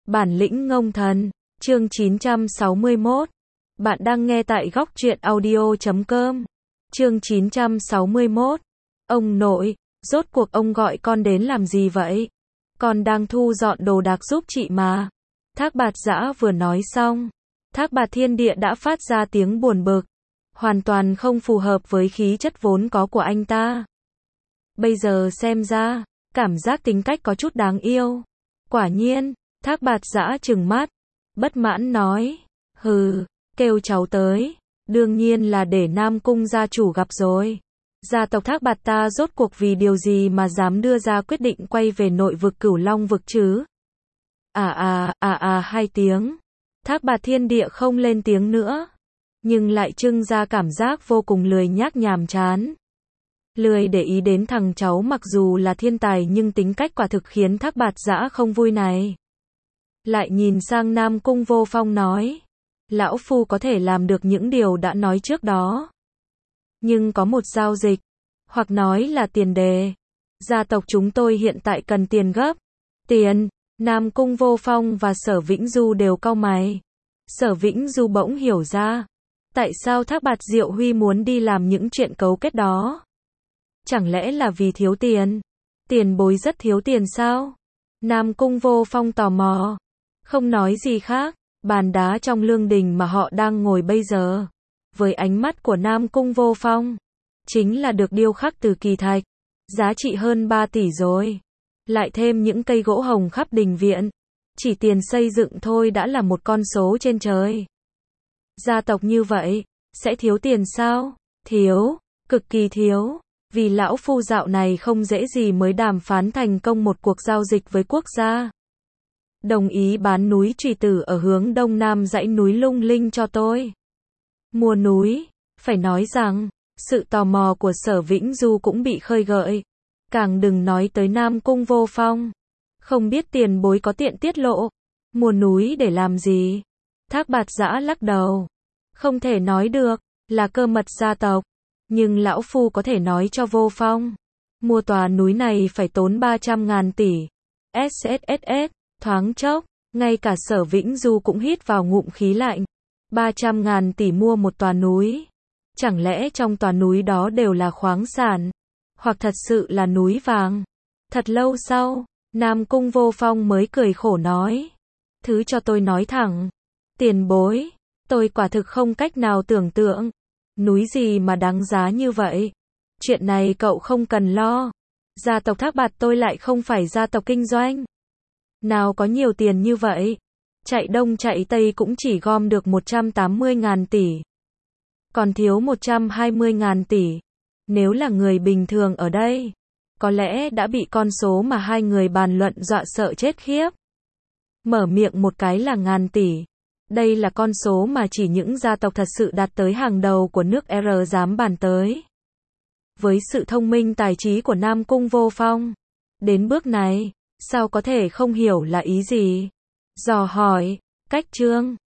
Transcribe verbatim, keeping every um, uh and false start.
Bản lĩnh ngông thần, chương chín trăm sáu mươi mốt. Bạn đang nghe tại góc truyện audio chấm com. Chương chín trăm sáu mươi mốt. Ông nội, rốt cuộc ông gọi con đến làm gì vậy? Con đang thu dọn đồ đạc giúp chị mà. Thác Bạt Giã vừa nói xong, Thác Bạt Thiên Địa đã phát ra tiếng buồn bực, hoàn toàn không phù hợp với khí chất vốn có của anh ta. Bây giờ xem ra, cảm giác tính cách có chút đáng yêu. Quả nhiên, Thác Bạt Giã trừng mắt, bất mãn nói, hừ, kêu cháu tới, đương nhiên là để Nam Cung gia chủ gặp rồi. Gia tộc Thác Bạt ta rốt cuộc vì điều gì mà dám đưa ra quyết định quay về nội vực Cửu Long vực chứ? À à, à à hai tiếng. Thác Bạt Thiên Địa không lên tiếng nữa, nhưng lại trưng ra cảm giác vô cùng lười nhác nhàm chán. Lười để ý đến thằng cháu mặc dù là thiên tài nhưng tính cách quả thực khiến Thác Bạt Giã không vui này. Lại nhìn sang Nam Cung Vô Phong nói, lão phu có thể làm được những điều đã nói trước đó. Nhưng có một giao dịch, hoặc nói là tiền đề. Gia tộc chúng tôi hiện tại cần tiền gấp. Tiền, Nam Cung Vô Phong và Sở Vĩnh Du đều cau mày. Sở Vĩnh Du bỗng hiểu ra, tại sao Thác Bạt Diệu Huy muốn đi làm những chuyện cấu kết đó. Chẳng lẽ là vì thiếu tiền? Tiền bối rất thiếu tiền sao? Nam Cung Vô Phong tò mò. Không nói gì khác, bàn đá trong lương đình mà họ đang ngồi bây giờ, với ánh mắt của Nam Cung Vô Phong, chính là được điêu khắc từ kỳ thạch, giá trị hơn ba tỷ rồi. Lại thêm những cây gỗ hồng khắp đình viện, chỉ tiền xây dựng thôi đã là một con số trên trời. Gia tộc như vậy, sẽ thiếu tiền sao? Thiếu, cực kỳ thiếu. Vì lão phu dạo này không dễ gì mới đàm phán thành công một cuộc giao dịch với quốc gia. Đồng ý bán núi Trùy Tử ở hướng đông nam dãy núi Lung Linh cho tôi. Mua núi, phải nói rằng, sự tò mò của Sở Vĩnh Du cũng bị khơi gợi. Càng đừng nói tới Nam Cung Vô Phong. Không biết tiền bối có tiện tiết lộ, mua núi để làm gì? Thác Bạt Giã lắc đầu. Không thể nói được, là cơ mật gia tộc. Nhưng lão phu có thể nói cho Vô Phong, mua tòa núi này phải tốn ba trăm ngàn tỷ. ét ét ét ét, thoáng chốc, ngay cả Sở Vĩnh Du cũng hít vào ngụm khí lạnh. ba trăm ngàn tỷ mua một tòa núi. Chẳng lẽ trong tòa núi đó đều là khoáng sản, hoặc thật sự là núi vàng? Thật lâu sau, Nam Cung Vô Phong mới cười khổ nói, thứ cho tôi nói thẳng, tiền bối, tôi quả thực không cách nào tưởng tượng. Núi gì mà đáng giá như vậy? Chuyện này cậu không cần lo. Gia tộc Thác Bạt tôi lại không phải gia tộc kinh doanh. Nào có nhiều tiền như vậy. Chạy đông chạy tây cũng chỉ gom được một trăm tám mươi ngàn tỷ. Còn thiếu một trăm hai mươi ngàn tỷ. Nếu là người bình thường ở đây, có lẽ đã bị con số mà hai người bàn luận dọa sợ chết khiếp. Mở miệng một cái là ngàn tỷ. Đây là con số mà chỉ những gia tộc thật sự đạt tới hàng đầu của nước R dám bàn tới. Với sự thông minh tài trí của Nam Cung Vô Phong, đến bước này, sao có thể không hiểu là ý gì? Dò hỏi, cách chương